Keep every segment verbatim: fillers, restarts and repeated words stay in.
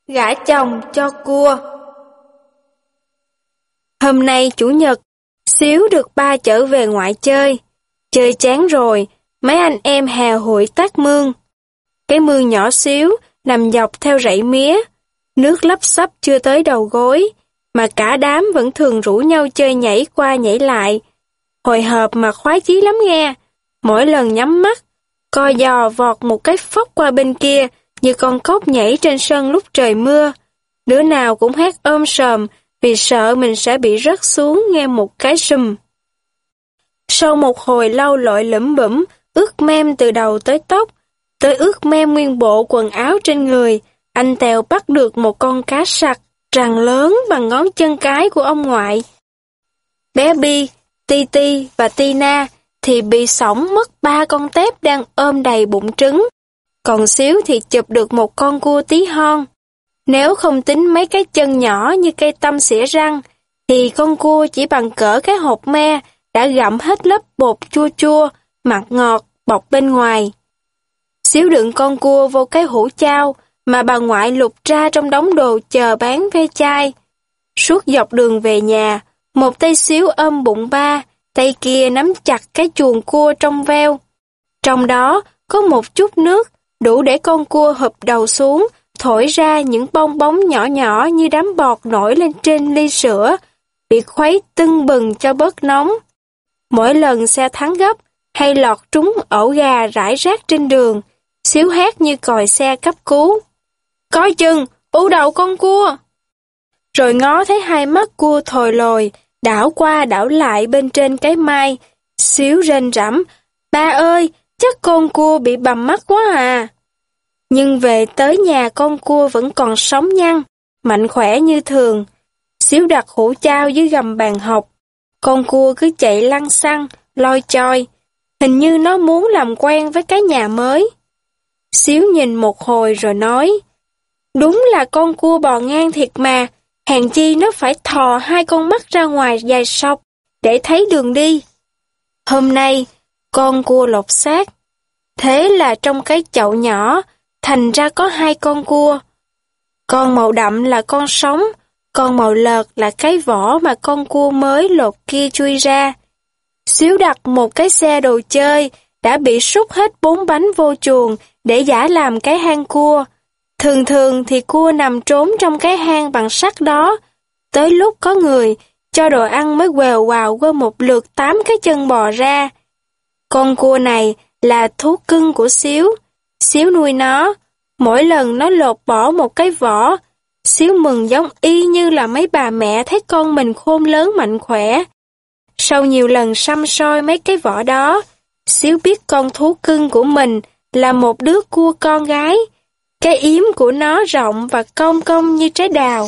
Gả chồng cho cua. Hôm nay Chủ nhật, Xíu được ba chở về ngoại chơi. Chơi chán rồi, mấy anh em hè hội tát mương. Cái mương nhỏ xíu, nằm dọc theo rẫy mía. Nước lấp xấp chưa tới đầu gối, mà cả đám vẫn thường rủ nhau chơi nhảy qua nhảy lại. Hồi hộp mà khoái chí lắm nghe. Mỗi lần nhắm mắt, co giò vọt một cái phóc qua bên kia, như con cóc nhảy trên sân lúc trời mưa. Đứa nào cũng hét ôm sòm vì sợ mình sẽ bị rớt xuống nghe một cái sùm. Sau một hồi lau lội lủm bủm, ướt mem từ đầu tới tóc, tới ướt mem nguyên bộ quần áo trên người, anh Tèo bắt được một con cá sặc trằn lớn bằng ngón chân cái của ông ngoại. Bé Bi, Ti Ti và Tina thì bị sõng mất ba con tép đang ôm đầy bụng trứng. Còn Xíu thì chụp được một con cua tí hon. Nếu không tính mấy cái chân nhỏ như cây tăm xỉa răng, thì con cua chỉ bằng cỡ cái hộp me đã gặm hết lớp bột chua chua, mặn ngọt, bọc bên ngoài. Xíu đựng con cua vô cái hũ chao mà bà ngoại lục ra trong đống đồ chờ bán ve chai. Suốt dọc đường về nhà, một tay Xíu ôm bụng ba, tay kia nắm chặt cái chuồng cua trong veo. Trong đó có một chút nước, đủ để con cua hụp đầu xuống, thổi ra những bong bóng nhỏ nhỏ như đám bọt nổi lên trên ly sữa, bị khuấy tưng bừng cho bớt nóng. Mỗi lần xe thắng gấp, hay lọt trúng ổ gà rải rác trên đường, Xíu hét như còi xe cấp cứu. Coi chừng, ù đầu con cua! Rồi ngó thấy hai mắt cua thồi lồi, đảo qua đảo lại bên trên cái mai. Xíu rên rẫm, ba ơi, chắc con cua bị bầm mắt quá à. Nhưng về tới nhà con cua vẫn còn sống nhăn, mạnh khỏe như thường. Xíu đặt hũ chao dưới gầm bàn học. Con cua cứ chạy lăn xăng, loi choi. Hình như nó muốn làm quen với cái nhà mới. Xíu nhìn một hồi rồi nói, đúng là con cua bò ngang thiệt mà, hèn chi nó phải thò hai con mắt ra ngoài dài sọc để thấy đường đi. Hôm nay, con cua lột xác. Thế là trong cái chậu nhỏ, thành ra có hai con cua. Con màu đậm là con sống, con màu lợt là cái vỏ mà con cua mới lột kia chui ra. Xíu đặt một cái xe đồ chơi, đã bị sút hết bốn bánh vô chuồng để giả làm cái hang cua. Thường thường thì cua nằm trốn trong cái hang bằng sắt đó. Tới lúc có người, cho đồ ăn mới quèo quào qua một lượt tám cái chân bò ra. Con cua này là thú cưng của Xíu. Xíu nuôi nó. Mỗi lần nó lột bỏ một cái vỏ, Xíu mừng giống y như là mấy bà mẹ thấy con mình khôn lớn mạnh khỏe. Sau nhiều lần săm soi mấy cái vỏ đó, Xíu biết con thú cưng của mình là một đứa cua con gái. Cái yếm của nó rộng và cong cong như trái đào.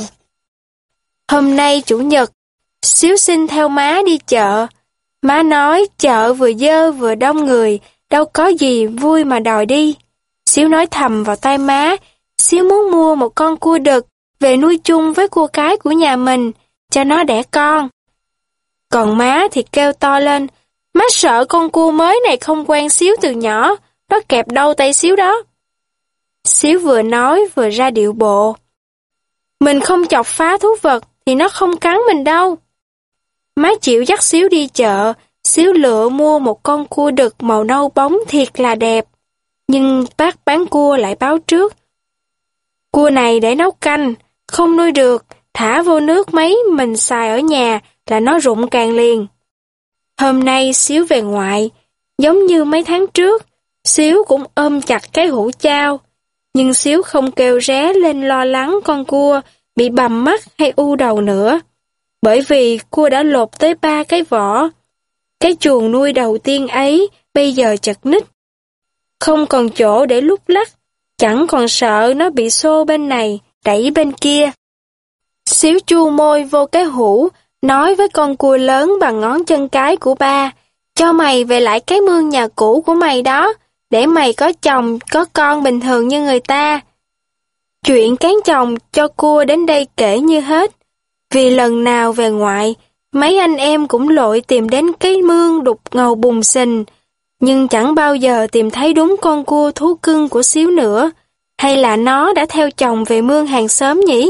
Hôm nay Chủ nhật, Xíu xin theo má đi chợ. Má nói chợ vừa dơ vừa đông người, đâu có gì vui mà đòi đi. Xíu nói thầm vào tai má, Xíu muốn mua một con cua đực về nuôi chung với cua cái của nhà mình, cho nó đẻ con. Còn má thì kêu to lên, má sợ con cua mới này không quen Xíu từ nhỏ, nó kẹp đau tay Xíu đó. Xíu vừa nói vừa ra điệu bộ. Mình không chọc phá thú vật thì nó không cắn mình đâu. Má chịu dắt Xíu đi chợ, Xíu lựa mua một con cua đực màu nâu bóng thiệt là đẹp. Nhưng bác bán cua lại báo trước. Cua này để nấu canh, không nuôi được, thả vô nước mấy mình xài ở nhà là nó rụng càng liền. Hôm nay Xíu về ngoại, giống như mấy tháng trước, Xíu cũng ôm chặt cái hũ chao. Nhưng Xíu không kêu ré lên lo lắng con cua bị bầm mắt hay u đầu nữa. Bởi vì cua đã lột tới ba cái vỏ. Cái chuồng nuôi đầu tiên ấy bây giờ chật ních. Không còn chỗ để lúc lắc, chẳng còn sợ nó bị xô bên này, đẩy bên kia. Xíu chu môi vô cái hũ, nói với con cua lớn bằng ngón chân cái của ba, cho mày về lại cái mương nhà cũ của mày đó, để mày có chồng, có con bình thường như người ta. Chuyện cán chồng cho cua đến đây kể như hết. Vì lần nào về ngoại, mấy anh em cũng lội tìm đến cái mương đục ngầu bùn xình, nhưng chẳng bao giờ tìm thấy đúng con cua thú cưng của Xíu nữa. Hay là nó đã theo chồng về mương hàng xóm nhỉ?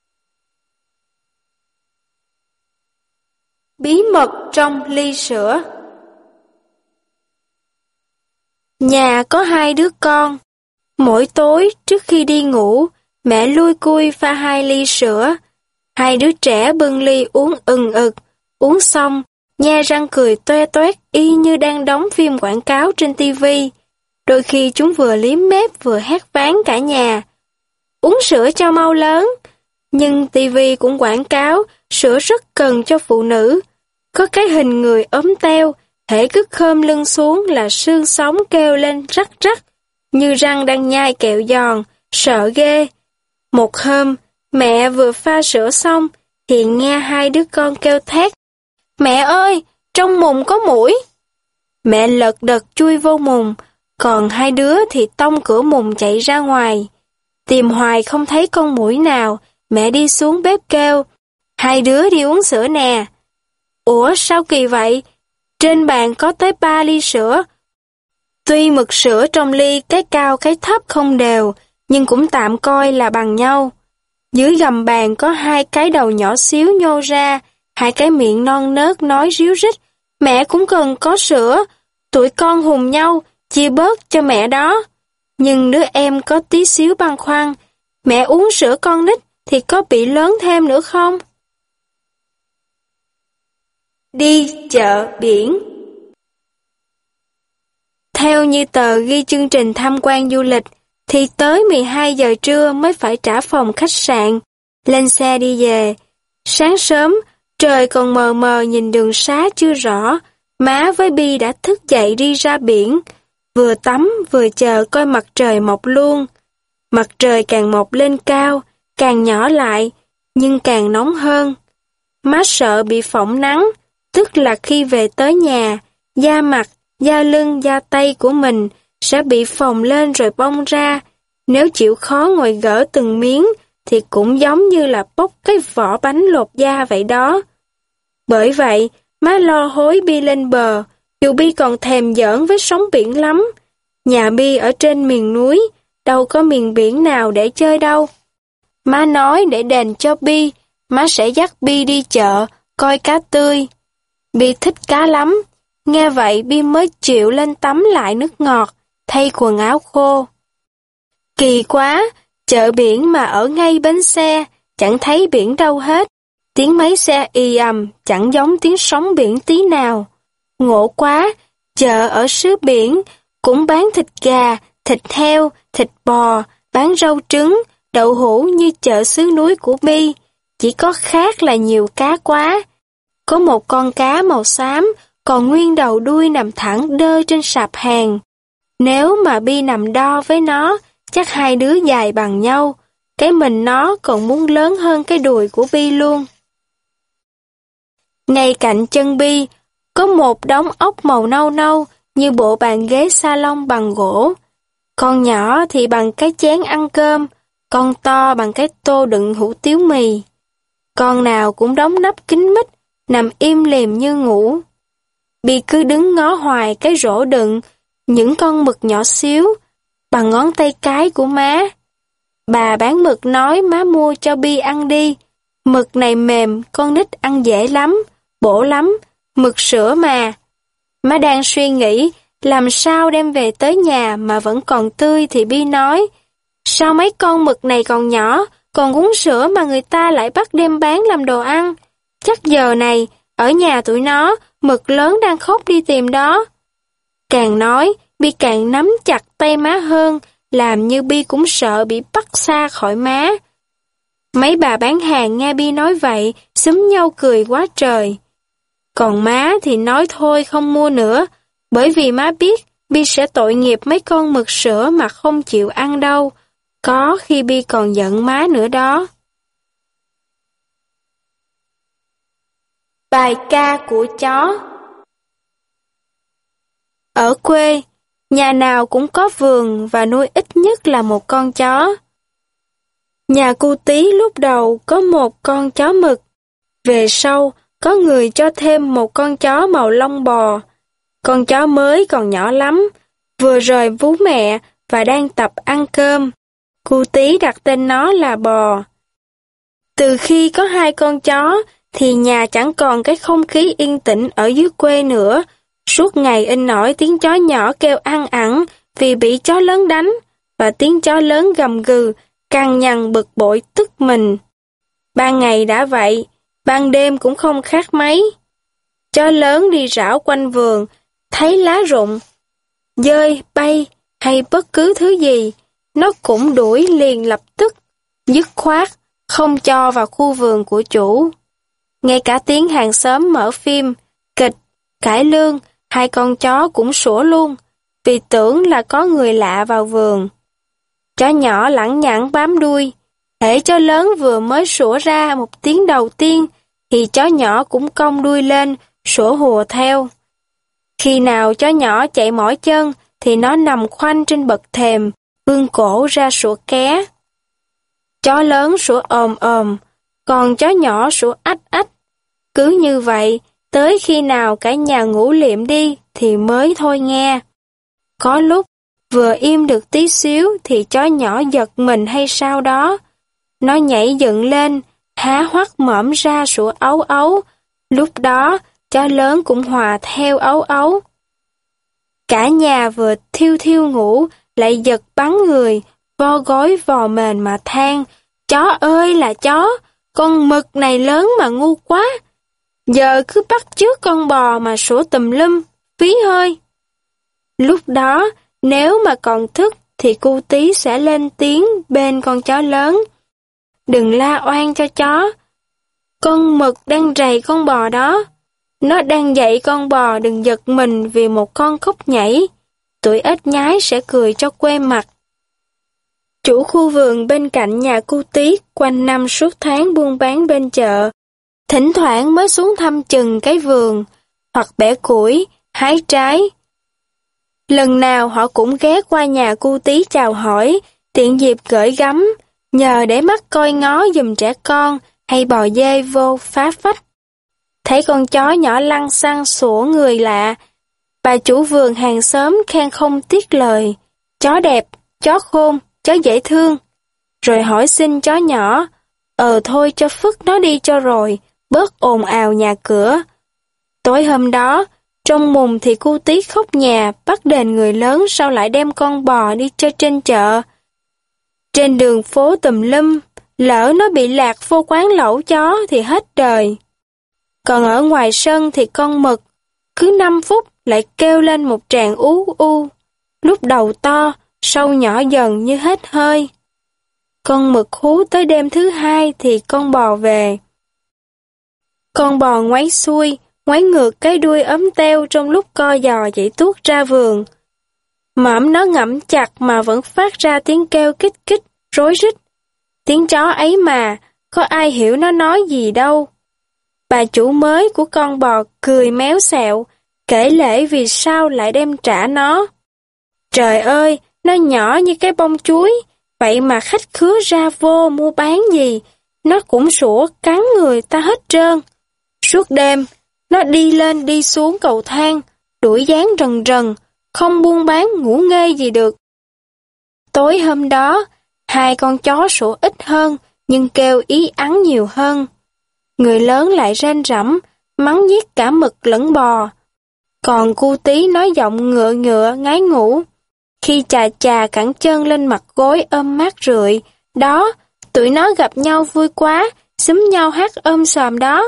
Bí mật trong ly sữa. Nhà có hai đứa con. Mỗi tối trước khi đi ngủ, mẹ lui cui pha hai ly sữa. Hai đứa trẻ bưng ly uống ừng ực, uống xong, nhe răng cười toe toét y như đang đóng phim quảng cáo trên tivi. Đôi khi chúng vừa liếm mép vừa hét váng cả nhà. Uống sữa cho mau lớn. Nhưng tivi cũng quảng cáo sữa rất cần cho phụ nữ. Có cái hình người ốm teo, hễ cứ khom lưng xuống là xương sống kêu lên rắc rắc, như răng đang nhai kẹo giòn, sợ ghê. Một hôm, mẹ vừa pha sữa xong, thì nghe hai đứa con kêu thét. Mẹ ơi, trong mùng có muỗi. Mẹ lật đật chui vô mùng, còn hai đứa thì tông cửa mùng chạy ra ngoài. Tìm hoài không thấy con muỗi nào, mẹ đi xuống bếp kêu. Hai đứa đi uống sữa nè. Ủa sao kỳ vậy? Trên bàn có tới ba ly sữa. Tuy mực sữa trong ly cái cao cái thấp không đều, nhưng cũng tạm coi là bằng nhau. Dưới gầm bàn có hai cái đầu nhỏ xíu nhô ra, hai cái miệng non nớt nói ríu rít. Mẹ cũng cần có sữa, tụi con hùn nhau, chia bớt cho mẹ đó. Nhưng đứa em có tí xíu băn khoăn, mẹ uống sữa con nít thì có bị lớn thêm nữa không? Đi chợ biển. Theo như tờ ghi chương trình tham quan du lịch, thì tới mười hai giờ trưa mới phải trả phòng khách sạn, lên xe đi về. Sáng sớm, trời còn mờ mờ nhìn đường xá chưa rõ, má với Bi đã thức dậy đi ra biển, vừa tắm vừa chờ coi mặt trời mọc luôn. Mặt trời càng mọc lên cao, càng nhỏ lại, nhưng càng nóng hơn. Má sợ bị phỏng nắng, tức là khi về tới nhà, da mặt, da lưng, da tay của mình sẽ bị phồng lên rồi bong ra. Nếu chịu khó ngồi gỡ từng miếng, thì cũng giống như là bóc cái vỏ bánh lột da vậy đó. Bởi vậy, má lo hối Bi lên bờ, dù Bi còn thèm giỡn với sóng biển lắm. Nhà Bi ở trên miền núi, đâu có miền biển nào để chơi đâu. Má nói để đền cho Bi, má sẽ dắt Bi đi chợ, coi cá tươi. Bi thích cá lắm, nghe vậy Bi mới chịu lên tắm lại nước ngọt, thay quần áo khô. Kỳ quá, chợ biển mà ở ngay bến xe, chẳng thấy biển đâu hết. Tiếng máy xe ì ầm, chẳng giống tiếng sóng biển tí nào. Ngộ quá, chợ ở xứ biển, cũng bán thịt gà, thịt heo, thịt bò, bán rau trứng, đậu hũ như chợ xứ núi của Bi. Chỉ có khác là nhiều cá quá. Có một con cá màu xám, còn nguyên đầu đuôi nằm thẳng đơ trên sạp hàng. Nếu mà Bi nằm đo với nó, chắc hai đứa dài bằng nhau. Cái mình nó còn muốn lớn hơn cái đùi của Bi luôn. Ngay cạnh chân Bi, có một đống ốc màu nâu nâu như bộ bàn ghế salon bằng gỗ. Con nhỏ thì bằng cái chén ăn cơm, con to bằng cái tô đựng hủ tiếu mì. Con nào cũng đóng nắp kín mít, nằm im lìm như ngủ. Bi cứ đứng ngó hoài cái rổ đựng những con mực nhỏ xíu, bằng ngón tay cái của má. Bà bán mực nói má mua cho Bi ăn đi. Mực này mềm, con nít ăn dễ lắm, bổ lắm, mực sữa mà. Má đang suy nghĩ làm sao đem về tới nhà mà vẫn còn tươi thì Bi nói, sao mấy con mực này còn nhỏ, còn uống sữa mà người ta lại bắt đem bán làm đồ ăn. Chắc giờ này, ở nhà tụi nó, mực lớn đang khóc đi tìm đó. Càng nói, Bi càng nắm chặt tay má hơn, làm như Bi cũng sợ bị bắt xa khỏi má. Mấy bà bán hàng nghe Bi nói vậy, xúm nhau cười quá trời. Còn má thì nói thôi không mua nữa, bởi vì má biết Bi sẽ tội nghiệp mấy con mực sữa mà không chịu ăn đâu. Có khi Bi còn giận má nữa đó. Bài ca của chó. Ở quê, nhà nào cũng có vườn và nuôi ít nhất là một con chó. Nhà cu Tí lúc đầu có một con chó mực. Về sau, có người cho thêm một con chó màu lông bò. Con chó mới còn nhỏ lắm, vừa rời vú mẹ và đang tập ăn cơm. Cu Tí đặt tên nó là Bò. Từ khi có hai con chó, thì nhà chẳng còn cái không khí yên tĩnh ở dưới quê nữa. Suốt ngày in ỏi tiếng chó nhỏ kêu ăn ẳng vì bị chó lớn đánh, và tiếng chó lớn gầm gừ, cằn nhằn bực bội tức mình. Ban ngày đã vậy, ban đêm cũng không khác mấy. Chó lớn đi rảo quanh vườn, thấy lá rụng, dơi, bay hay bất cứ thứ gì, nó cũng đuổi liền lập tức, dứt khoát, không cho vào khu vườn của chủ. Ngay cả tiếng hàng xóm mở phim, kịch, cải lương, hai con chó cũng sủa luôn, vì tưởng là có người lạ vào vườn. Chó nhỏ lẳng nhẳng bám đuôi, hễ chó lớn vừa mới sủa ra một tiếng đầu tiên, thì chó nhỏ cũng cong đuôi lên, sủa hùa theo. Khi nào chó nhỏ chạy mỏi chân, thì nó nằm khoanh trên bậc thềm, vươn cổ ra sủa ké. Chó lớn sủa ồm ồm, còn chó nhỏ sủa ách ách. Cứ như vậy, tới khi nào cả nhà ngủ liệm đi thì mới thôi nghe. Có lúc, vừa im được tí xíu thì chó nhỏ giật mình hay sao đó. Nó nhảy dựng lên, há hoắt mõm ra sủa ấu ấu. Lúc đó, chó lớn cũng hòa theo ấu ấu. Cả nhà vừa thiêu thiêu ngủ, lại giật bắn người, vo gối vò mền mà than. Chó ơi là chó, con mực này lớn mà ngu quá. Giờ cứ bắt chước con bò mà sủa tùm lum, phí hơi. Lúc đó, nếu mà còn thức thì Cu Tí sẽ lên tiếng bên con chó lớn. Đừng la oan cho chó. Con mực đang rầy con bò đó. Nó đang dạy con bò đừng giật mình vì một con khúc nhảy. Tụi ếch nhái sẽ cười cho quê mặt. Chủ khu vườn bên cạnh nhà Cu Tí quanh năm suốt tháng buôn bán bên chợ. Thỉnh thoảng mới xuống thăm chừng cái vườn, hoặc bẻ củi, hái trái. Lần nào họ cũng ghé qua nhà Cu Tí chào hỏi, tiện dịp gửi gắm, nhờ để mắt coi ngó giùm trẻ con hay bò dê vô phá phách. Thấy con chó nhỏ lăng xăng sủa người lạ, bà chủ vườn hàng xóm khen không tiếc lời. Chó đẹp, chó khôn, chó dễ thương. Rồi hỏi xin chó nhỏ, ờ thôi cho phức nó đi cho rồi, bớt ồn ào nhà cửa. Tối hôm đó, trong mùng thì Cu Tí khóc nhà, bắt đền người lớn sao lại đem con bò đi chơi trên chợ. Trên đường phố tùm lum, lỡ nó bị lạc vô quán lẩu chó thì hết đời. Còn ở ngoài sân thì con mực, cứ năm phút lại kêu lên một tràng ú u, lúc đầu to, sau nhỏ dần như hết hơi. Con mực hú tới đêm thứ hai thì con bò về. Con bò ngoáy xuôi, ngoáy ngược cái đuôi ấm teo trong lúc co giò chạy tuốt ra vườn. Mõm nó ngậm chặt mà vẫn phát ra tiếng kêu kích kích, rối rít. Tiếng chó ấy mà, có ai hiểu nó nói gì đâu. Bà chủ mới của con bò cười méo xẹo, kể lể vì sao lại đem trả nó. Trời ơi, nó nhỏ như cái bông chuối, vậy mà khách khứa ra vô mua bán gì, nó cũng sủa cắn người ta hết trơn. Suốt đêm, nó đi lên đi xuống cầu thang, đuổi dáng rần rần, không buôn bán ngủ nghê gì được. Tối hôm đó, hai con chó sủa ít hơn, nhưng kêu ý ắng nhiều hơn. Người lớn lại rên rẫm, mắng giết cả mực lẫn bò. Còn Cu Tí nói giọng ngựa ngựa ngái ngủ. Khi chà chà cẳng chân lên mặt gối ôm mát rượi, đó, tụi nó gặp nhau vui quá, xúm nhau hát ôm xòm đó.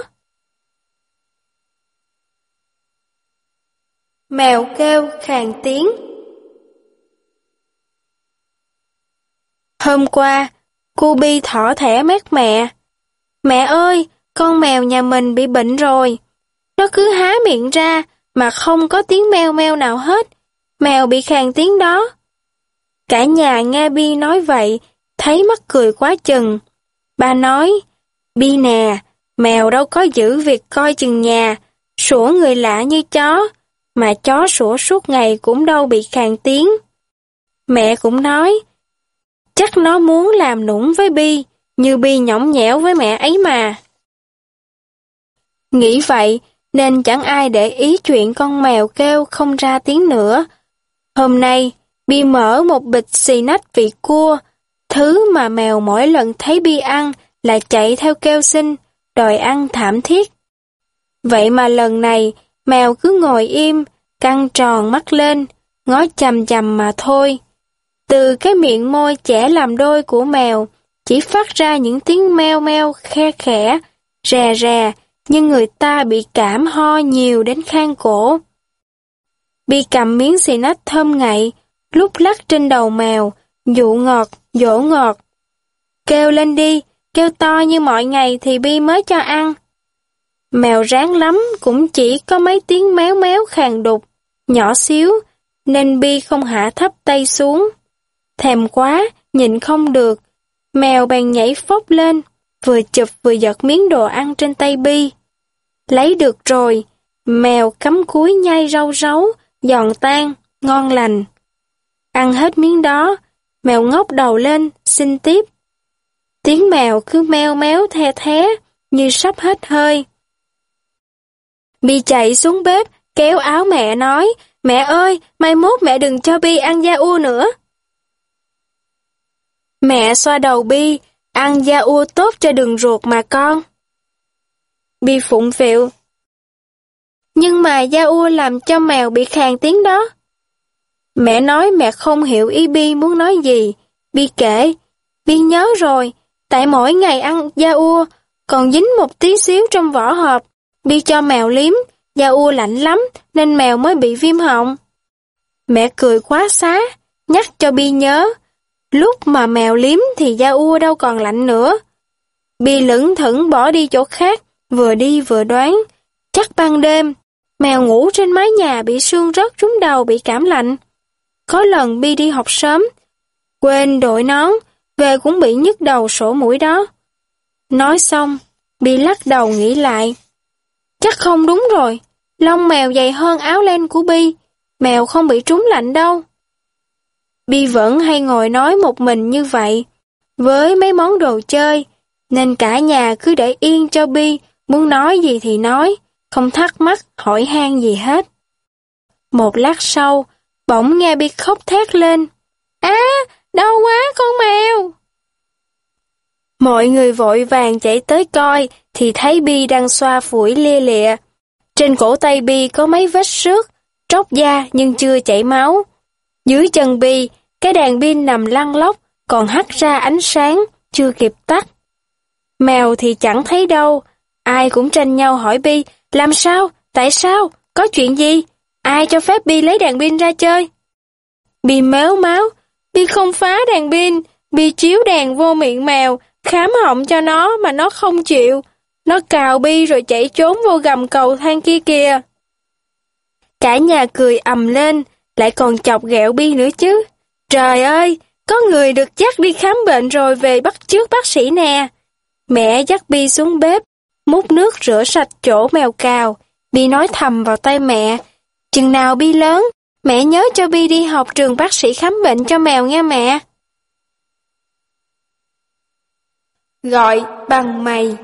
Mèo kêu khàn tiếng. Hôm qua, Cu Bi thỏ thẻ mét mẹ. Mẹ ơi, con mèo nhà mình bị bệnh rồi. Nó cứ há miệng ra mà không có tiếng meo meo nào hết. Mèo bị khàn tiếng đó. Cả nhà nghe Bi nói vậy, thấy mắc cười quá chừng. Bà nói, Bi nè, mèo đâu có giữ việc coi chừng nhà, sủa người lạ như chó, mà chó sủa suốt ngày cũng đâu bị khàn tiếng. Mẹ cũng nói, chắc nó muốn làm nũng với Bi, như Bi nhõng nhẽo với mẹ ấy mà. Nghĩ vậy, nên chẳng ai để ý chuyện con mèo kêu không ra tiếng nữa. Hôm nay, Bi mở một bịch xì nách vị cua, Thứ mà mèo mỗi lần thấy Bi ăn là chạy theo kêu xin, đòi ăn thảm thiết. Vậy mà lần này, mèo cứ ngồi im, căng tròn mắt lên, ngó chằm chằm mà thôi. Từ cái miệng môi chẻ làm đôi của mèo, chỉ phát ra những tiếng meo meo khe khẽ, rè rè, nhưng người ta bị cảm ho nhiều đến khan cổ. Bi cầm miếng xì nách thơm ngậy, lúc lắc trên đầu mèo, dụ ngọt, dỗ ngọt. Kêu lên đi, kêu to như mọi ngày thì Bi mới cho ăn. Mèo ráng lắm cũng chỉ có mấy tiếng méo méo khàn đục, nhỏ xíu, nên Bi không hạ thấp tay xuống. Thèm quá, nhịn không được, mèo bèn nhảy phốc lên, vừa chụp vừa giật miếng đồ ăn trên tay Bi. Lấy được rồi, mèo cắm cúi nhai rau ráu, giòn tan, ngon lành. Ăn hết miếng đó, mèo ngóc đầu lên, xin tiếp. Tiếng mèo cứ meo méo the thé, như sắp hết hơi. Bi chạy xuống bếp, kéo áo mẹ nói, mẹ ơi, mai mốt mẹ đừng cho Bi ăn da ua nữa. Mẹ xoa đầu Bi, ăn da ua tốt cho đường ruột mà con. Bi phụng phịu. Nhưng mà da ua làm cho mèo bị khàn tiếng đó. Mẹ nói mẹ không hiểu ý Bi muốn nói gì. Bi kể, Bi nhớ rồi, tại mỗi ngày ăn da ua, còn dính một tí xíu trong vỏ hộp. Bi cho mèo liếm, da ua lạnh lắm, nên mèo mới bị viêm họng. Mẹ cười quá xá, nhắc cho Bi nhớ. Lúc mà mèo liếm thì da ua đâu còn lạnh nữa. Bi lững thững bỏ đi chỗ khác, vừa đi vừa đoán. Chắc ban đêm, mèo ngủ trên mái nhà bị sương rớt trúng đầu bị cảm lạnh. Có lần Bi đi học sớm, quên đội nón, về cũng bị nhức đầu sổ mũi đó. Nói xong, Bi lắc đầu nghĩ lại. Chắc không đúng rồi, lông mèo dày hơn áo len của Bi, mèo không bị trúng lạnh đâu. Bi vẫn hay ngồi nói một mình như vậy, với mấy món đồ chơi, nên cả nhà cứ để yên cho Bi, muốn nói gì thì nói, không thắc mắc, hỏi han gì hết. Một lát sau, bỗng nghe Bi khóc thét lên. Á, đau quá con mèo! Mọi người vội vàng chạy tới coi, thì thấy Bi đang xoa phủi lia lịa. Trên cổ tay Bi có mấy vết xước, tróc da nhưng chưa chảy máu. Dưới chân Bi, cái đèn pin nằm lăn lóc, còn hắt ra ánh sáng, chưa kịp tắt. Mèo thì chẳng thấy đâu, ai cũng tranh nhau hỏi Bi, làm sao, tại sao, có chuyện gì, ai cho phép Bi lấy đèn pin ra chơi. Bi méo máu, Bi không phá đèn pin, Bi chiếu đèn vô miệng mèo, khám họng cho nó mà nó không chịu. Nó cào Bi rồi chạy trốn vô gầm cầu thang kia kìa. Cả nhà cười ầm lên, lại còn chọc ghẹo Bi nữa chứ. Trời ơi, có người được dắt đi khám bệnh rồi về bắt chước bác sĩ nè. Mẹ dắt Bi xuống bếp, múc nước rửa sạch chỗ mèo cào. Bi nói thầm vào tay mẹ, chừng nào Bi lớn, mẹ nhớ cho Bi đi học trường bác sĩ khám bệnh cho mèo nghe mẹ. Gọi bằng mày.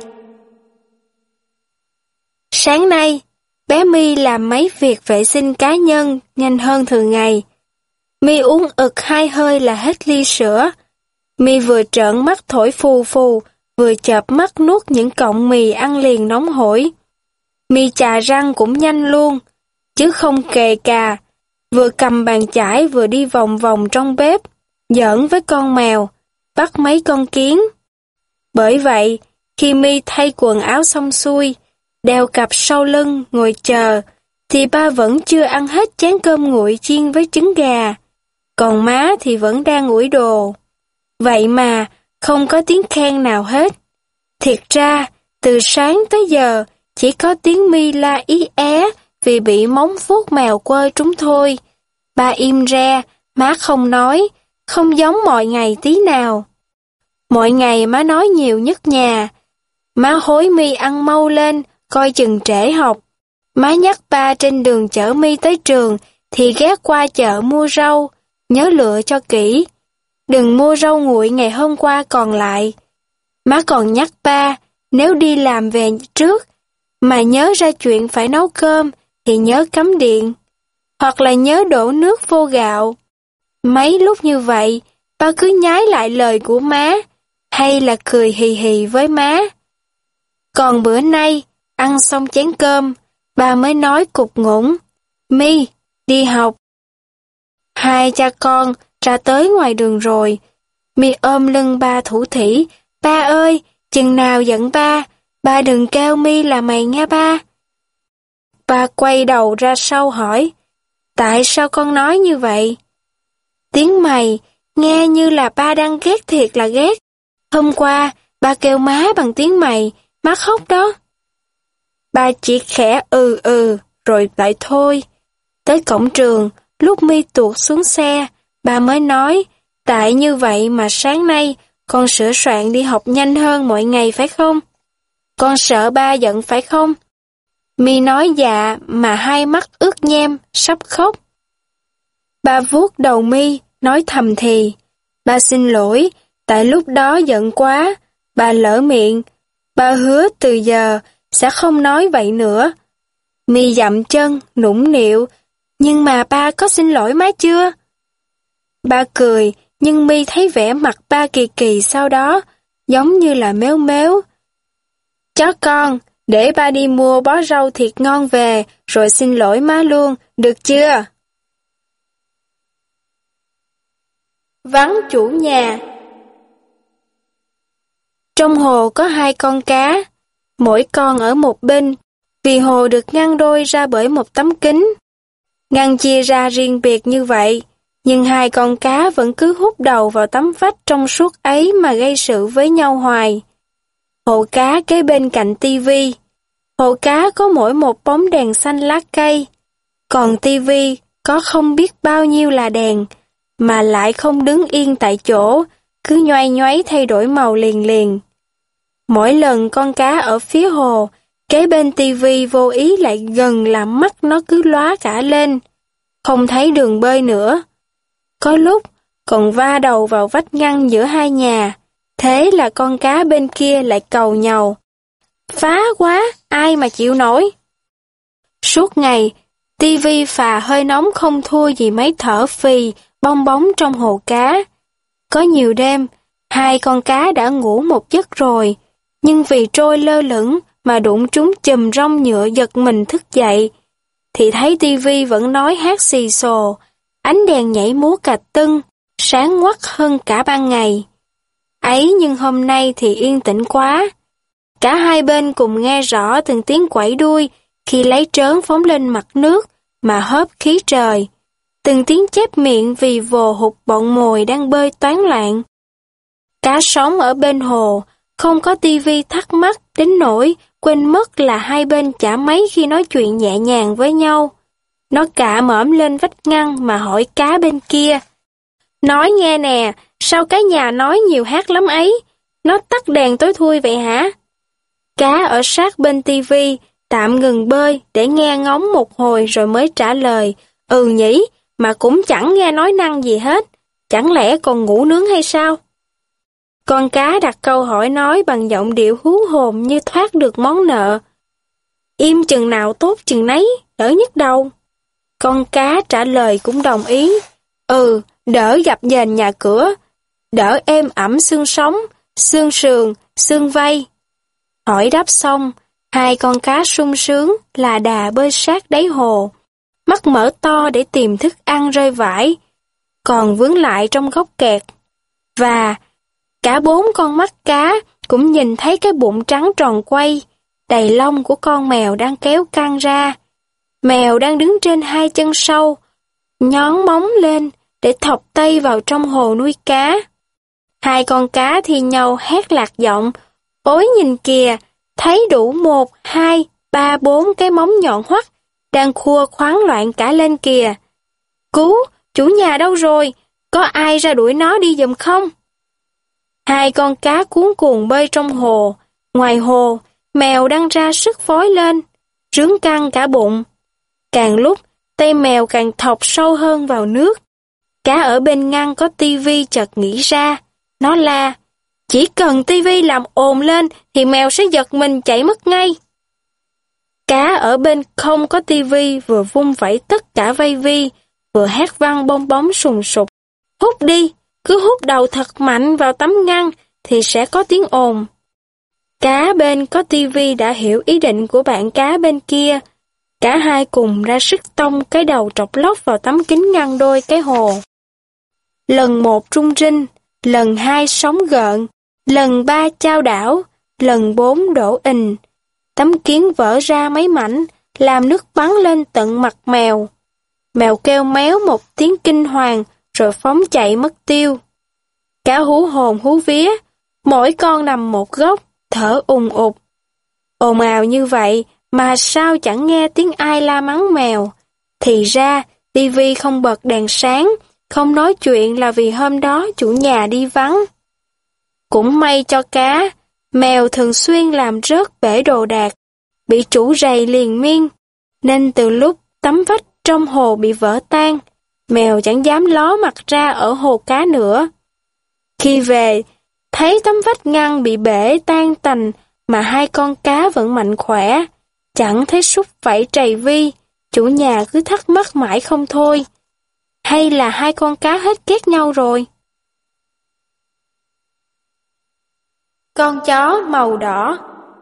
Sáng nay, bé My làm mấy việc vệ sinh cá nhân nhanh hơn thường ngày. My uống ực hai hơi là hết ly sữa. My vừa trợn mắt thổi phù phù, vừa chợp mắt nuốt những cọng mì ăn liền nóng hổi. My chà răng cũng nhanh luôn, chứ không kề cà. Vừa cầm bàn chải vừa đi vòng vòng trong bếp, giỡn với con mèo, bắt mấy con kiến. Bởi vậy, khi My thay quần áo xong xuôi, đeo cặp sau lưng ngồi chờ, thì ba vẫn chưa ăn hết chén cơm nguội chiên với trứng gà. Còn má thì vẫn đang ủi đồ. Vậy mà, không có tiếng khen nào hết. Thiệt ra, từ sáng tới giờ, chỉ có tiếng My la ý é vì bị móng vuốt mèo quơ trúng thôi. Ba im re, má không nói, không giống mọi ngày tí nào. Mọi ngày má nói nhiều nhất nhà. Má hối My ăn mau lên, coi chừng trễ học. Má nhắc ba trên đường chở My tới trường thì ghé qua chợ mua rau, nhớ lựa cho kỹ. Đừng mua rau nguội ngày hôm qua còn lại. Má còn nhắc ba, nếu đi làm về trước, mà nhớ ra chuyện phải nấu cơm thì nhớ cắm điện, hoặc là nhớ đổ nước vô gạo. Mấy lúc như vậy, ba cứ nhái lại lời của má, hay là cười hì hì với má. Còn bữa nay, ăn xong chén cơm, ba mới nói cục ngủng, Mi, đi học. Hai cha con ra tới ngoài đường rồi, Mi ôm lưng ba thủ thỉ, ba ơi, chừng nào giận ba, ba đừng kêu Mi là mày nghe ba. Ba quay đầu ra sau hỏi, tại sao con nói như vậy? Tiếng mày, nghe như là ba đang ghét thiệt là ghét. Hôm qua, ba kêu má bằng tiếng mày, má khóc đó. Ba chỉ khẽ ừ ừ, rồi lại thôi. Tới cổng trường, lúc Mi tuột xuống xe, ba mới nói, tại như vậy mà sáng nay con sửa soạn đi học nhanh hơn mọi ngày phải không? Con sợ ba giận phải không? Mi nói dạ mà hai mắt ướt nhem, sắp khóc. Ba vuốt đầu Mi, nói thầm thì, ba xin lỗi, tại lúc đó giận quá, ba lỡ miệng, ba hứa từ giờ sẽ không nói vậy nữa. Mi dậm chân, nũng nịu, nhưng mà ba có xin lỗi má chưa? Ba cười, nhưng Mi thấy vẻ mặt ba kỳ kỳ sau đó, giống như là méo méo. Chó con, để ba đi mua bó rau thiệt ngon về, rồi xin lỗi má luôn, được chưa? Vắng chủ nhà. Trong hồ có hai con cá, mỗi con ở một bên, vì hồ được ngăn đôi ra bởi một tấm kính. Ngăn chia ra riêng biệt như vậy, nhưng hai con cá vẫn cứ hút đầu vào tấm vách trong suốt ấy mà gây sự với nhau hoài. Hồ cá kế bên cạnh tivi. Hồ cá có mỗi một bóng đèn xanh lá cây, còn tivi có không biết bao nhiêu là đèn, mà lại không đứng yên tại chỗ, cứ nhoay nhoáy thay đổi màu liền liền. Mỗi lần con cá ở phía hồ, kế bên tivi vô ý lại gần làm mắt nó cứ lóa cả lên, không thấy đường bơi nữa. Có lúc còn va đầu vào vách ngăn giữa hai nhà, thế là con cá bên kia lại cầu nhàu. Phá quá, ai mà chịu nổi. Suốt ngày, tivi phà hơi nóng không thua gì mấy thở phì, bong bóng trong hồ cá. Có nhiều đêm, hai con cá đã ngủ một giấc rồi, nhưng vì trôi lơ lửng mà đụng trúng chùm rong nhựa giật mình thức dậy, thì thấy tivi vẫn nói hát xì xồ, ánh đèn nhảy múa cạch tưng, sáng ngoắt hơn cả ban ngày. Ấy nhưng hôm nay thì yên tĩnh quá. Cả hai bên cùng nghe rõ từng tiếng quẩy đuôi khi lấy trớn phóng lên mặt nước mà hớp khí trời. Từng tiếng chép miệng vì vồ hụt bọn mồi đang bơi toán loạn. Cá sống ở bên hồ, không có tivi thắc mắc đến nỗi quên mất là hai bên chả mấy khi nói chuyện nhẹ nhàng với nhau. Nó cả mõm lên vách ngăn mà hỏi cá bên kia. Nói nghe nè, sao cái nhà nói nhiều hát lắm ấy? Nó tắt đèn tối thui vậy hả? Cá ở sát bên tivi tạm ngừng bơi để nghe ngóng một hồi rồi mới trả lời, ừ nhỉ, mà cũng chẳng nghe nói năng gì hết, chẳng lẽ còn ngủ nướng hay sao? Con cá đặt câu hỏi nói bằng giọng điệu hú hồn như thoát được món nợ. Im chừng nào tốt chừng nấy, đỡ nhức đầu. Con cá trả lời cũng đồng ý, ừ, đỡ dập dềnh nhà cửa, đỡ êm ẩm xương sống, xương sườn, xương vây. Hỏi đáp xong, hai con cá sung sướng là đà bơi sát đáy hồ, mắt mở to để tìm thức ăn rơi vãi, còn vướng lại trong góc kẹt. Và cả bốn con mắt cá cũng nhìn thấy cái bụng trắng tròn quay, đầy lông của con mèo đang kéo căng ra. Mèo đang đứng trên hai chân sâu, nhón móng lên để thọc tay vào trong hồ nuôi cá. Hai con cá thi nhau hét lạc giọng, ối nhìn kìa, thấy đủ một, hai, ba, bốn cái móng nhọn hoắt, đang khua khoáng loạn cả lên kìa. Cứu, chủ nhà đâu rồi? Có ai ra đuổi nó đi giùm không? Hai con cá cuống cuồng bơi trong hồ. Ngoài hồ, mèo đang ra sức vói lên, rướn căng cả bụng. Càng lúc, tay mèo càng thọc sâu hơn vào nước. Cá ở bên ngăn có tivi chợt nghĩ ra. Nó la, chỉ cần tivi làm ồn lên thì mèo sẽ giật mình chạy mất ngay. Cá ở bên không có tivi vừa vung vẩy tất cả vây vi, vừa hét vang bong bóng sùng sục. Hút đi, cứ hút đầu thật mạnh vào tấm ngăn thì sẽ có tiếng ồn. Cá bên có tivi đã hiểu ý định của bạn cá bên kia. Cả hai cùng ra sức tông cái đầu trọc lóc vào tấm kính ngăn đôi cái hồ. Lần một rung rinh, lần hai sóng gợn, lần ba chao đảo, lần bốn đổ ình. Tấm kiến vỡ ra mấy mảnh, làm nước bắn lên tận mặt mèo. Mèo kêu méo một tiếng kinh hoàng, rồi phóng chạy mất tiêu. Cá hú hồn hú vía, mỗi con nằm một góc, thở ùng ục. Ồn ào như vậy mà sao chẳng nghe tiếng ai la mắng mèo. Thì ra, tivi không bật đèn sáng, không nói chuyện là vì hôm đó chủ nhà đi vắng. Cũng may cho cá, mèo thường xuyên làm rớt bể đồ đạc, bị chủ rầy liền miên, nên từ lúc tấm vách trong hồ bị vỡ tan, mèo chẳng dám ló mặt ra ở hồ cá nữa. Khi về, thấy tấm vách ngăn bị bể tan tành mà hai con cá vẫn mạnh khỏe, chẳng thấy súc vẫy trầy vi, chủ nhà cứ thắc mắc mãi không thôi. Hay là hai con cá hết ghét nhau rồi? Con chó màu đỏ.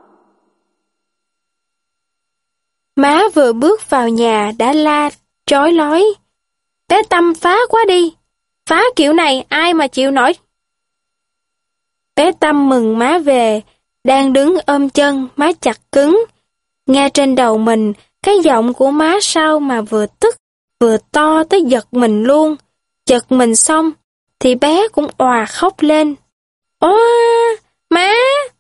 Má vừa bước vào nhà đã la chói lói. Bé Tâm phá quá đi, phá kiểu này ai mà chịu nổi. Bé Tâm mừng má về, đang đứng ôm chân, má chặt cứng. Nghe trên đầu mình, cái giọng của má sao mà vừa tức, vừa to tới giật mình luôn. Giật mình xong, thì bé cũng òa khóc lên. Ô, má!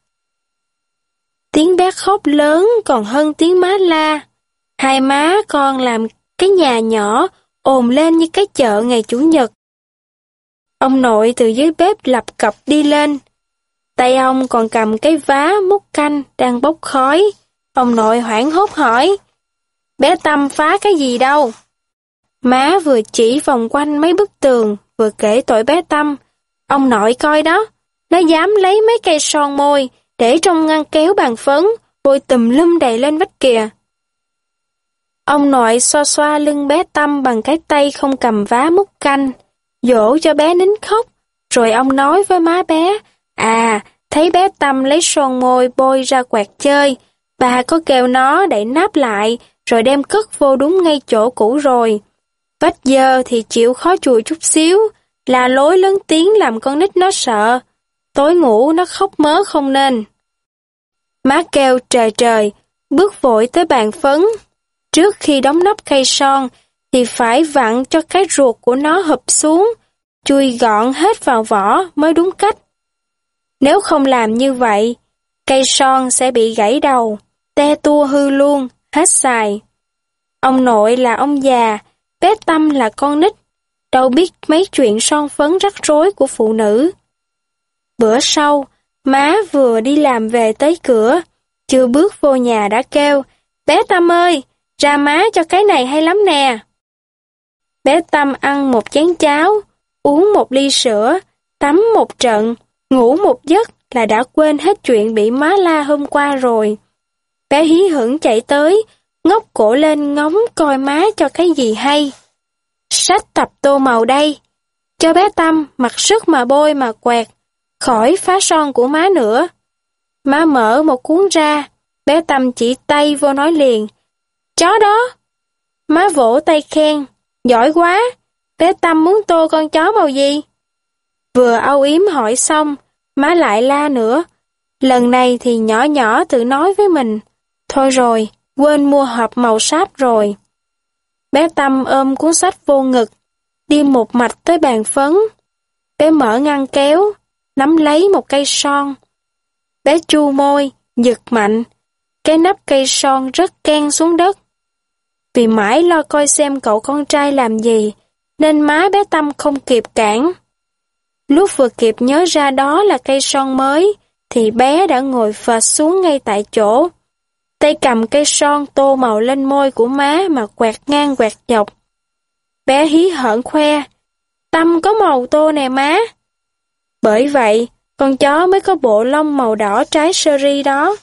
Tiếng bé khóc lớn còn hơn tiếng má la. Hai má con làm cái nhà nhỏ ồn lên như cái chợ ngày Chủ nhật. Ông nội từ dưới bếp lập cập đi lên. Tay ông còn cầm cái vá múc canh đang bốc khói. Ông nội hoảng hốt hỏi, bé Tâm phá cái gì đâu? Má vừa chỉ vòng quanh mấy bức tường, vừa kể tội bé Tâm. Ông nội coi đó, nó dám lấy mấy cây son môi, để trong ngăn kéo bàn phấn, bôi tùm lum đầy lên vách kìa. Ông nội xoa xoa lưng bé Tâm bằng cái tay không cầm vá múc canh, dỗ cho bé nín khóc, rồi ông nói với má bé, à, thấy bé Tâm lấy son môi bôi ra quẹt chơi, bà có kêu nó đậy nắp lại, rồi đem cất vô đúng ngay chỗ cũ rồi. Vách dơ thì chịu khó chùi chút xíu, là lối lớn tiếng làm con nít nó sợ. Tối ngủ nó khóc mớ không nên. Má kêu trời trời, bước vội tới bàn phấn. Trước khi đóng nắp cây son, thì phải vặn cho cái ruột của nó hụp xuống, chui gọn hết vào vỏ mới đúng cách. Nếu không làm như vậy, cây son sẽ bị gãy đầu, te tua hư luôn, hết xài. Ông nội là ông già, bé Tâm là con nít, đâu biết mấy chuyện son phấn rắc rối của phụ nữ. Bữa sau, má vừa đi làm về tới cửa, chưa bước vô nhà đã kêu, bé Tâm ơi, ra má cho cái này hay lắm nè. Bé Tâm ăn một chén cháo, uống một ly sữa, tắm một trận, ngủ một giấc là đã quên hết chuyện bị má la hôm qua rồi. Bé hí hửng chạy tới, ngóc cổ lên ngóng coi má cho cái gì hay. Sách tập tô màu đây, cho bé Tâm mặc sức mà bôi mà quẹt, khỏi phá son của má nữa. Má mở một cuốn ra, bé Tâm chỉ tay vô nói liền, chó đó. Má vỗ tay khen, giỏi quá, bé Tâm muốn tô con chó màu gì? Vừa âu yếm hỏi xong, má lại la nữa. Lần này thì nhỏ nhỏ tự nói với mình, thôi rồi, quên mua hộp màu sáp rồi. Bé Tâm ôm cuốn sách vô ngực, đi một mạch tới bàn phấn. Bé mở ngăn kéo, nắm lấy một cây son. Bé chu môi, giật mạnh, cái nắp cây son rớt keng xuống đất. Vì mãi lo coi xem cậu con trai làm gì, nên má bé Tâm không kịp cản. Lúc vừa kịp nhớ ra đó là cây son mới, thì bé đã ngồi phệt xuống ngay tại chỗ. Tay cầm cây son tô màu lên môi của má mà quẹt ngang quẹt dọc. Bé hí hởn khoe, Tâm có màu tô nè má. Bởi vậy, con chó mới có bộ lông màu đỏ trái sơ ri đó.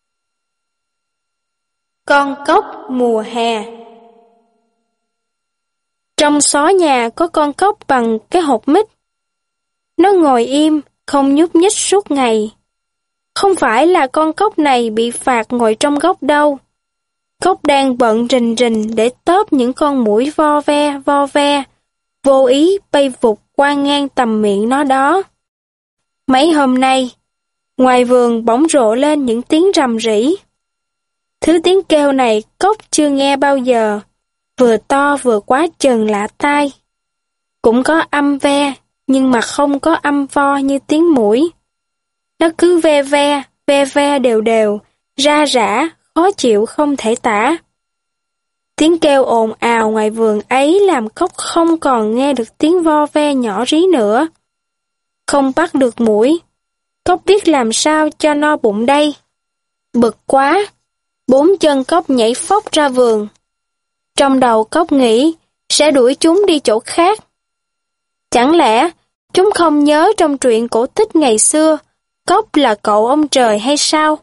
Con cóc mùa hè. Trong xó nhà có con cóc bằng cái hộp mít. Nó ngồi im, không nhúc nhích suốt ngày. Không phải là con cóc này bị phạt ngồi trong góc đâu. Cóc đang bận rình rình để tớp những con muỗi vo ve vo ve, vô ý bay vụt qua ngang tầm miệng nó đó. Mấy hôm nay, ngoài vườn bỗng rộ lên những tiếng rầm rĩ. Thứ tiếng kêu này cóc chưa nghe bao giờ, vừa to vừa quá chừng lạ tai. Cũng có âm ve, nhưng mà không có âm vo như tiếng muỗi. Nó cứ ve ve, ve ve đều đều, ra rã, khó chịu không thể tả. Tiếng kêu ồn ào ngoài vườn ấy làm cóc không còn nghe được tiếng vo ve nhỏ rí nữa. Không bắt được muỗi, cóc biết làm sao cho no bụng đây. Bực quá, bốn chân cóc nhảy phóc ra vườn. Trong đầu cóc nghĩ sẽ đuổi chúng đi chỗ khác. Chẳng lẽ chúng không nhớ trong truyện cổ tích ngày xưa cóc là cậu ông trời hay sao?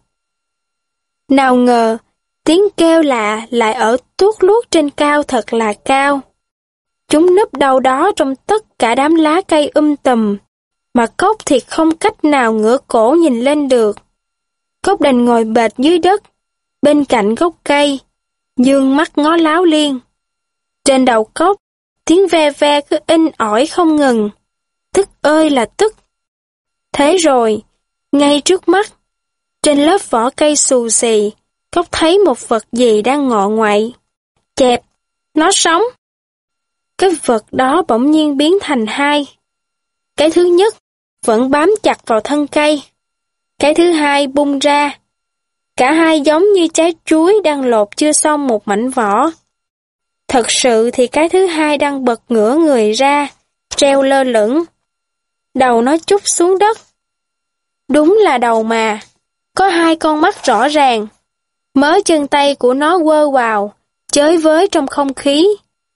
Nào ngờ, tiếng kêu lạ lại ở tuốt luốt trên cao thật là cao. Chúng núp đâu đó trong tất cả đám lá cây um tùm, mà cóc thì không cách nào ngửa cổ nhìn lên được. Cóc đành ngồi bệt dưới đất, bên cạnh gốc cây, dương mắt ngó láo liên. Trên đầu cóc, tiếng ve ve cứ in ỏi không ngừng, tức ơi là tức. Thế rồi, ngay trước mắt, trên lớp vỏ cây xù xì, cóc thấy một vật gì đang ngọ ngoại. Chẹp, nó sống. Cái vật đó bỗng nhiên biến thành hai. Cái thứ nhất vẫn bám chặt vào thân cây. Cái thứ hai bung ra. Cả hai giống như trái chuối đang lột chưa xong một mảnh vỏ. Thật sự thì cái thứ hai đang bật ngửa người ra, treo lơ lửng. Đầu nó trút xuống đất. Đúng là đầu mà, có hai con mắt rõ ràng. Mớ chân tay của nó quơ quào, chới với trong không khí.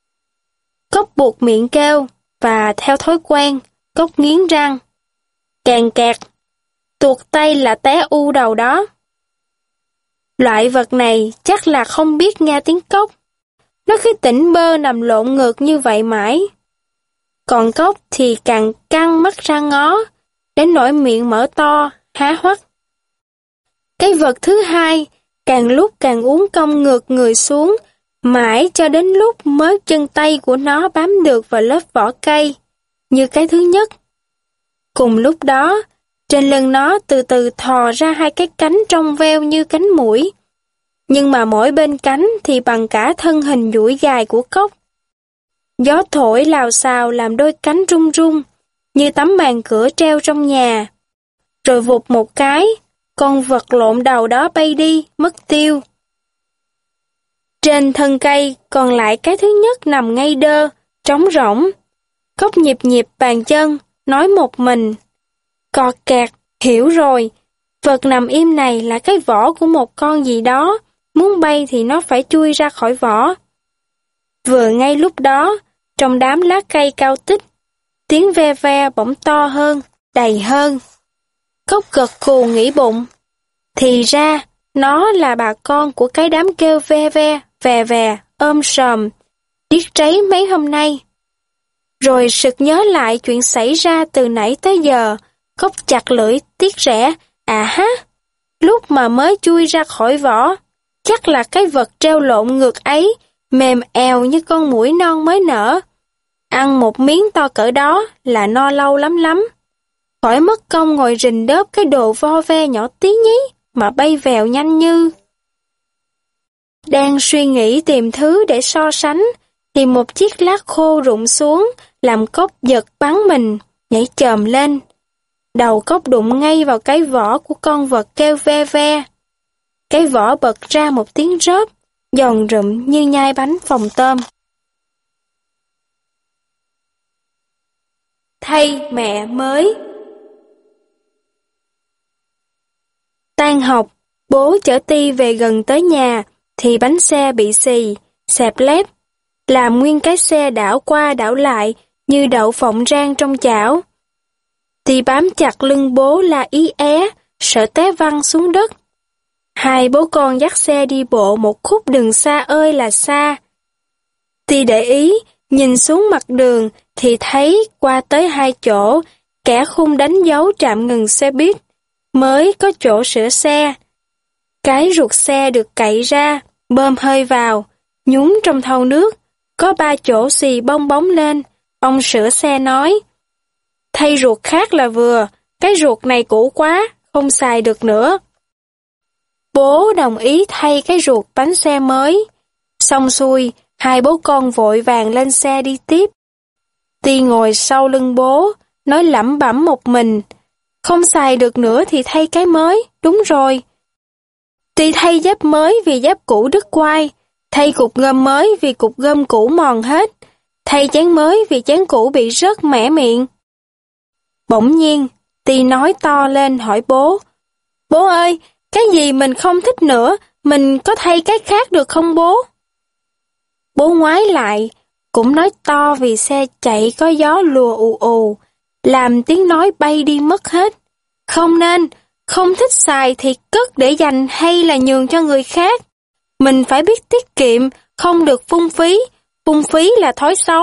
Cóc buộc miệng kêu, và theo thói quen, cóc nghiến răng. Càng kẹt, tuột tay là té u đầu đó. Loại vật này chắc là không biết nghe tiếng cóc. Nó cứ tỉnh bơ nằm lộn ngược như vậy mãi. Còn cóc thì càng căng mắt ra ngó, đến nỗi miệng mở to, há hoắt. Cái vật thứ hai càng lúc càng uốn cong ngược người xuống, mãi cho đến lúc mớ chân tay của nó bám được vào lớp vỏ cây, như cái thứ nhất. Cùng lúc đó, trên lưng nó từ từ thò ra hai cái cánh trong veo như cánh muỗi, nhưng mà mỗi bên cánh thì bằng cả thân hình duỗi dài của cóc. Gió thổi lào xào làm đôi cánh rung rung, như tấm màn cửa treo trong nhà. Rồi vụt một cái, con vật lộn đầu đó bay đi, mất tiêu. Trên thân cây còn lại cái thứ nhất nằm ngay đơ, trống rỗng. Cóc nhịp nhịp bàn chân, nói một mình. Cọt kẹt, hiểu rồi, vật nằm im này là cái vỏ của một con gì đó, muốn bay thì nó phải chui ra khỏi vỏ. Vừa ngay lúc đó, trong đám lá cây cao tích, tiếng ve ve bỗng to hơn, đầy hơn. Cóc gật cù nghĩ bụng. Thì ra, nó là bà con của cái đám kêu ve ve, vè vè, ôm sòm, điếc tráy mấy hôm nay. Rồi sực nhớ lại chuyện xảy ra từ nãy tới giờ, cóc chặt lưỡi, tiếc rẻ. À ha, lúc mà mới chui ra khỏi vỏ, chắc là cái vật treo lộn ngược ấy, mềm èo như con muỗi non mới nở. Ăn một miếng to cỡ đó là no lâu lắm lắm. Khỏi mất công ngồi rình đớp cái đồ vo ve nhỏ tí nhí, mà bay vèo nhanh như. Đang suy nghĩ tìm thứ để so sánh, thì một chiếc lá khô rụng xuống, làm cóc giật bắn mình, nhảy chồm lên. Đầu cóc đụng ngay vào cái vỏ của con vật kêu ve ve. Cái vỏ bật ra một tiếng rớp, giòn rụm như nhai bánh phồng tôm. Thay mẹ mới. Tan học, bố chở Ti về gần tới nhà, thì bánh xe bị xì, xẹp lép, làm nguyên cái xe đảo qua đảo lại như đậu phộng rang trong chảo. Ti bám chặt lưng bố la ý é, sợ té văng xuống đất. Hai bố con dắt xe đi bộ một khúc đường xa ơi là xa. Ti để ý, nhìn xuống mặt đường thì thấy qua tới hai chỗ, Kẻ khung đánh dấu trạm ngừng xe buýt, mới có chỗ sửa xe. Cái ruột xe được cậy ra, bơm hơi vào, nhúng trong thau nước, có ba chỗ xì bong bóng lên. Ông sửa xe nói, thay ruột khác là vừa, cái ruột này cũ quá, không xài được nữa. Bố đồng ý thay cái ruột bánh xe mới. Xong xuôi, hai bố con vội vàng lên xe đi tiếp. Ti ngồi sau lưng bố, nói lẩm bẩm một mình, không xài được nữa thì thay cái mới, đúng rồi. Ti thay dép mới vì dép cũ đứt quai, thay cục gôm mới vì cục gôm cũ mòn hết, thay chén mới vì chén cũ bị rớt mẻ miệng. Bỗng nhiên, Ti nói to lên hỏi bố, bố ơi, cái gì mình không thích nữa, mình có thay cái khác được không bố? Bố ngoái lại, cũng nói to vì xe chạy có gió lùa ù ù, làm tiếng nói bay đi mất hết. Không nên, không thích xài thì cất để dành hay là nhường cho người khác. Mình phải biết tiết kiệm, không được phung phí, phung phí là thói xấu.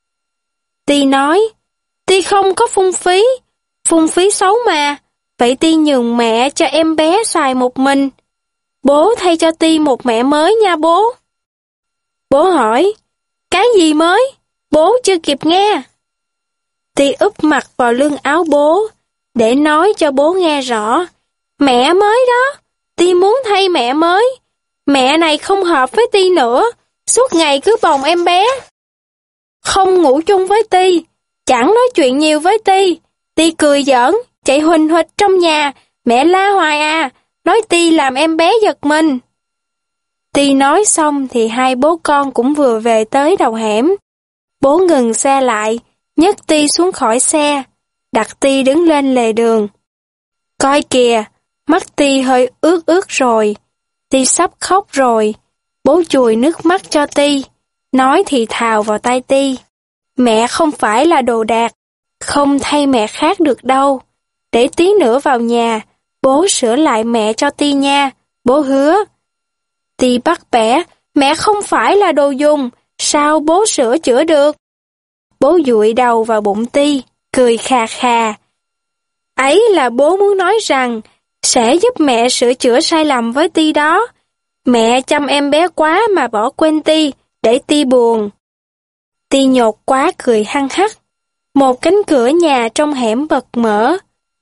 Ti nói, Ti không có phung phí, phung phí xấu mà, vậy Ti nhường mẹ cho em bé xài một mình. Bố thay cho Ti một mẹ mới nha bố. Bố hỏi, cái gì mới? Bố chưa kịp nghe. Ti úp mặt vào lưng áo bố, để nói cho bố nghe rõ. Mẹ mới đó, Ti muốn thay mẹ mới. Mẹ này không hợp với Ti nữa, suốt ngày cứ bồng em bé. Không ngủ chung với Ti, chẳng nói chuyện nhiều với Ti. Ti cười giỡn, chạy huỳnh huỵch trong nhà, mẹ la hoài à, nói Ti làm em bé giật mình. Ti nói xong thì hai bố con cũng vừa về tới đầu hẻm. Bố ngừng xe lại, nhấc Ti xuống khỏi xe, đặt Ti đứng lên lề đường. Coi kìa, mắt Ti hơi ướt ướt rồi, Ti sắp khóc rồi. Bố chùi nước mắt cho Ti, nói thì thào vào tai Ti. Mẹ không phải là đồ đạc, không thay mẹ khác được đâu. Để tí nữa vào nhà, bố sửa lại mẹ cho Ti nha, bố hứa. Ti bắt bẻ, mẹ không phải là đồ dùng, sao bố sửa chữa được? Bố dụi đầu vào bụng Ti, cười khà khà. Ấy là bố muốn nói rằng, sẽ giúp mẹ sửa chữa sai lầm với Ti đó. Mẹ chăm em bé quá mà bỏ quên Ti, để Ti buồn. Ti nhột quá cười hăng hắc. Một cánh cửa nhà trong hẻm bật mở.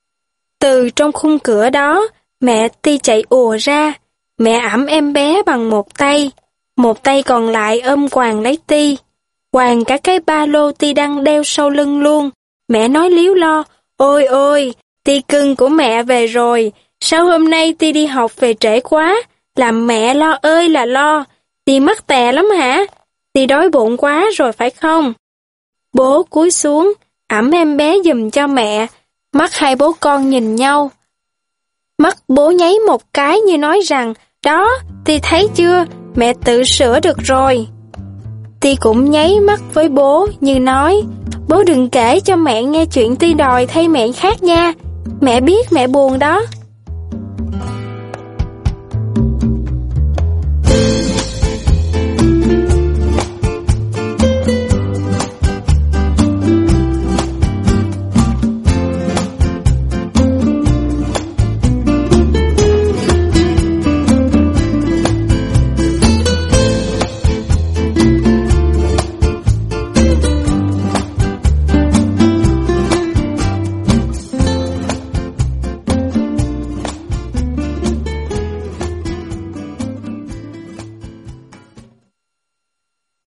Từ trong khung cửa đó, mẹ Ti chạy ùa ra. Mẹ ẵm em bé bằng một tay, một tay còn lại ôm quàng lấy Ti. Quàng cả cái ba lô Ti đang đeo sau lưng luôn. Mẹ nói líu lo, ôi ôi, Ti cưng của mẹ về rồi. Sao hôm nay Ti đi học về trễ quá, làm mẹ lo ơi là lo. Ti mắc tè lắm hả? Ti đói bụng quá rồi phải không? Bố cúi xuống, ẵm em bé giùm cho mẹ. Mắt hai bố con nhìn nhau. Mắt bố nháy một cái như nói rằng, đó, Ti thấy chưa, mẹ tự sửa được rồi. Ti cũng nháy mắt với bố như nói, bố đừng kể cho mẹ nghe chuyện Ti đòi thay mẹ khác nha. Mẹ biết mẹ buồn đó.